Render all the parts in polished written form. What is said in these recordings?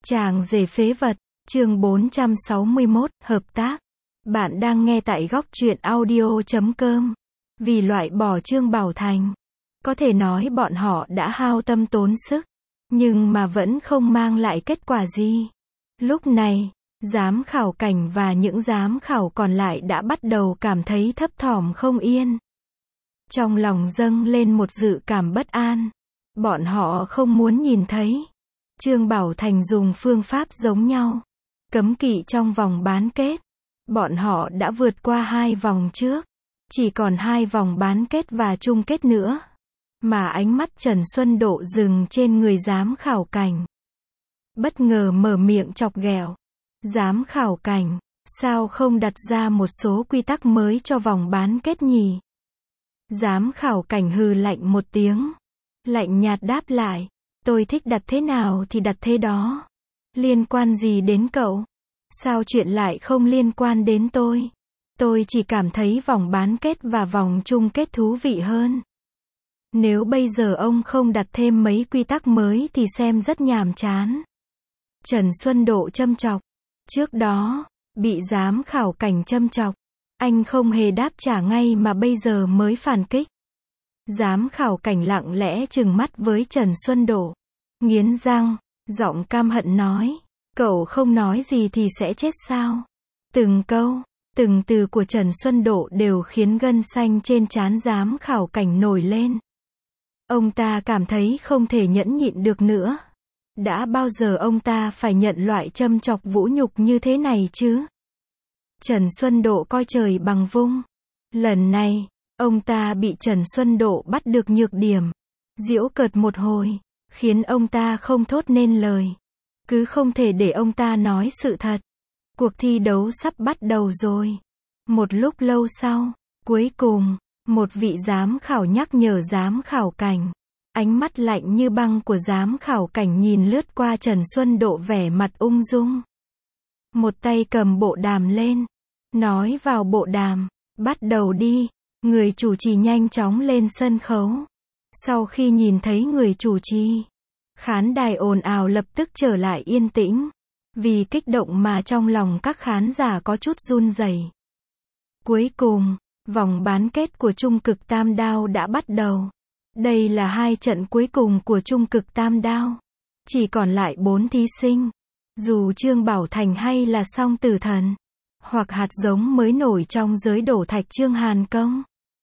Chàng rể phế vật, chương 461, hợp tác. Bạn đang nghe tại góc truyện audio.com. Vì loại bỏ Trương Bảo Thành, có thể nói bọn họ đã hao tâm tốn sức, nhưng mà vẫn không mang lại kết quả gì. Lúc này, giám khảo Cảnh và những giám khảo còn lại đã bắt đầu cảm thấy thấp thỏm không yên. Trong lòng dâng lên một dự cảm bất an. Bọn họ không muốn nhìn thấy Trương Bảo Thành dùng phương pháp giống nhau, cấm kỵ trong vòng bán kết. Bọn họ đã vượt qua 2 vòng trước, chỉ còn 2 vòng bán kết và chung kết nữa. Mà ánh mắt Trần Xuân Độ dừng trên người giám khảo Cảnh. Bất ngờ mở miệng chọc ghẹo. Giám khảo Cảnh, sao không đặt ra một số quy tắc mới cho vòng bán kết nhỉ? Giám khảo Cảnh hừ lạnh một tiếng, lạnh nhạt đáp lại, tôi thích đặt thế nào thì đặt thế đó. Liên quan gì đến cậu? Sao chuyện lại không liên quan đến tôi? Tôi chỉ cảm thấy vòng bán kết và vòng chung kết thú vị hơn. Nếu bây giờ ông không đặt thêm mấy quy tắc mới thì xem rất nhàm chán. Trần Xuân Độ châm chọc. Trước đó, bị giám khảo Cảnh châm chọc, anh không hề đáp trả ngay mà bây giờ mới phản kích. Giám khảo Cảnh lặng lẽ trừng mắt với Trần Xuân Độ, nghiến răng, giọng cam hận nói, cậu không nói gì thì sẽ chết sao? Từng câu, từng từ của Trần Xuân Độ đều khiến gân xanh trên trán giám khảo Cảnh nổi lên. Ông ta cảm thấy không thể nhẫn nhịn được nữa. Đã bao giờ ông ta phải nhận loại châm chọc vũ nhục như thế này chứ? Trần Xuân Độ coi trời bằng vung. Lần này, ông ta bị Trần Xuân Độ bắt được nhược điểm, giễu cợt một hồi, khiến ông ta không thốt nên lời. Cứ không thể để ông ta nói sự thật. Cuộc thi đấu sắp bắt đầu rồi. Một lúc lâu sau, cuối cùng, một vị giám khảo nhắc nhở giám khảo Cảnh. Ánh mắt lạnh như băng của giám khảo Cảnh nhìn lướt qua Trần Xuân Độ vẻ mặt ung dung. Một tay cầm bộ đàm lên, nói vào bộ đàm, bắt đầu đi. Người chủ trì nhanh chóng lên sân khấu. Sau khi nhìn thấy người chủ trì, khán đài ồn ào lập tức trở lại yên tĩnh. Vì kích động mà trong lòng các khán giả có chút run rẩy. Cuối cùng, vòng bán kết của Trung Cực Tam Đao đã bắt đầu. Đây là 2 trận cuối cùng của Trung Cực Tam Đao. Chỉ còn lại 4 thí sinh. Dù Trương Bảo Thành hay là Song Tử Thần, hoặc hạt giống mới nổi trong giới đổ thạch Trương Hàn Công,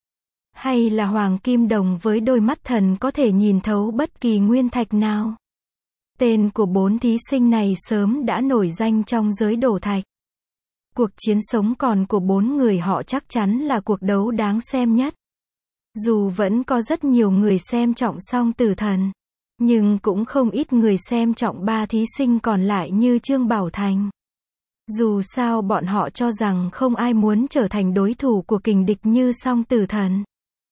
hay là Hoàng Kim Đồng với đôi mắt thần có thể nhìn thấu bất kỳ nguyên thạch nào. Tên của 4 thí sinh này sớm đã nổi danh trong giới đổ thạch. Cuộc chiến sống còn của 4 người họ chắc chắn là cuộc đấu đáng xem nhất. Dù vẫn có rất nhiều người xem trọng Song Tử Thần, nhưng cũng không ít người xem trọng 3 thí sinh còn lại như Trương Bảo Thành. Dù sao bọn họ cho rằng không ai muốn trở thành đối thủ của kình địch như Song Tử Thần.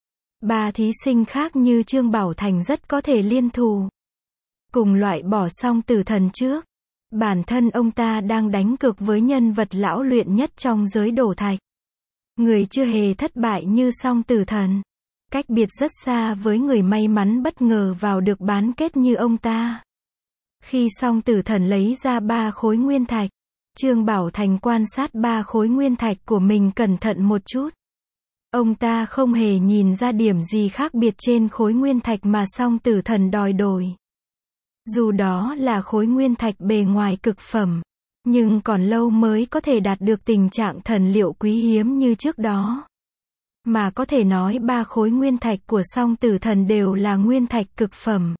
3 thí sinh khác như Trương Bảo Thành rất có thể liên thủ, cùng loại bỏ Song Tử Thần trước. Bản thân ông ta đang đánh cược với nhân vật lão luyện nhất trong giới đổ thạch. Người chưa hề thất bại như Song Tử Thần. Cách biệt rất xa với người may mắn bất ngờ vào được bán kết như ông ta. Khi Song Tử Thần lấy ra 3 khối nguyên thạch, Trương Bảo Thành quan sát 3 khối nguyên thạch của mình cẩn thận một chút. Ông ta không hề nhìn ra điểm gì khác biệt trên khối nguyên thạch mà Song Tử Thần đòi đổi. Dù đó là khối nguyên thạch bề ngoài cực phẩm, nhưng còn lâu mới có thể đạt được tình trạng thần liệu quý hiếm như trước đó. Mà có thể nói 3 khối nguyên thạch của Song Tử Thần đều là nguyên thạch cực phẩm.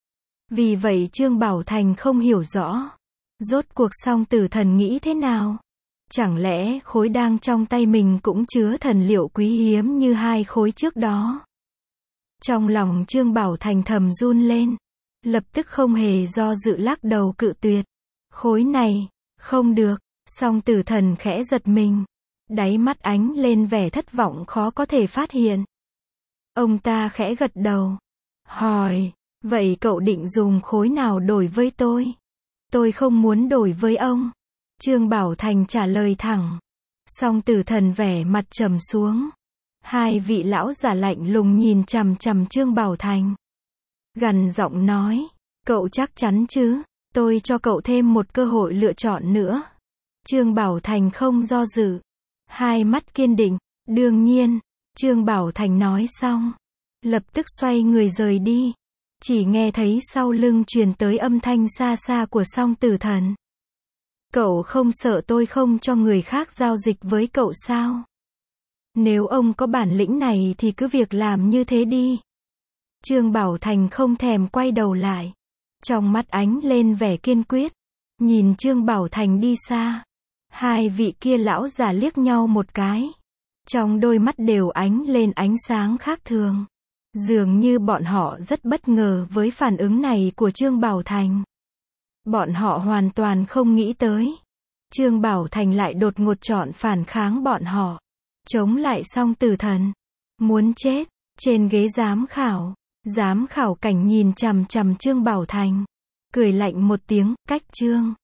Vì vậy Trương Bảo Thành không hiểu rõ, rốt cuộc Song Tử Thần nghĩ thế nào? Chẳng lẽ khối đang trong tay mình cũng chứa thần liệu quý hiếm như 2 khối trước đó? Trong lòng Trương Bảo Thành thầm run lên, lập tức không hề do dự lắc đầu cự tuyệt. Khối này, không được. Song Tử Thần khẽ giật mình, đáy mắt ánh lên vẻ thất vọng khó có thể phát hiện. Ông ta khẽ gật đầu, hỏi, vậy cậu định dùng khối nào đổi với tôi? Tôi không muốn đổi với ông. Trương Bảo Thành trả lời thẳng. Song Tử Thần vẻ mặt trầm xuống. 2 vị lão giả lạnh lùng nhìn chằm chằm Trương Bảo Thành. Gằn giọng nói, cậu chắc chắn chứ? Tôi cho cậu thêm một cơ hội lựa chọn nữa. Trương Bảo Thành không do dự. Hai mắt kiên định. Đương nhiên. Trương Bảo Thành nói xong. Lập tức xoay người rời đi. Chỉ nghe thấy sau lưng truyền tới âm thanh xa xa của Song Tử Thần. Cậu không sợ tôi không cho người khác giao dịch với cậu sao? Nếu ông có bản lĩnh này thì cứ việc làm như thế đi. Trương Bảo Thành không thèm quay đầu lại. Trong mắt ánh lên vẻ kiên quyết. Nhìn Trương Bảo Thành đi xa. Hai vị kia lão già liếc nhau một cái. Trong đôi mắt đều ánh lên ánh sáng khác thường. Dường như bọn họ rất bất ngờ với phản ứng này của Trương Bảo Thành. Bọn họ hoàn toàn không nghĩ tới. Trương Bảo Thành lại đột ngột chọn phản kháng bọn họ. Chống lại Song Tử Thần. Muốn chết. Trên ghế giám khảo Cảnh nhìn chằm chằm Trương Bảo Thành. Cười lạnh một tiếng, cách Trương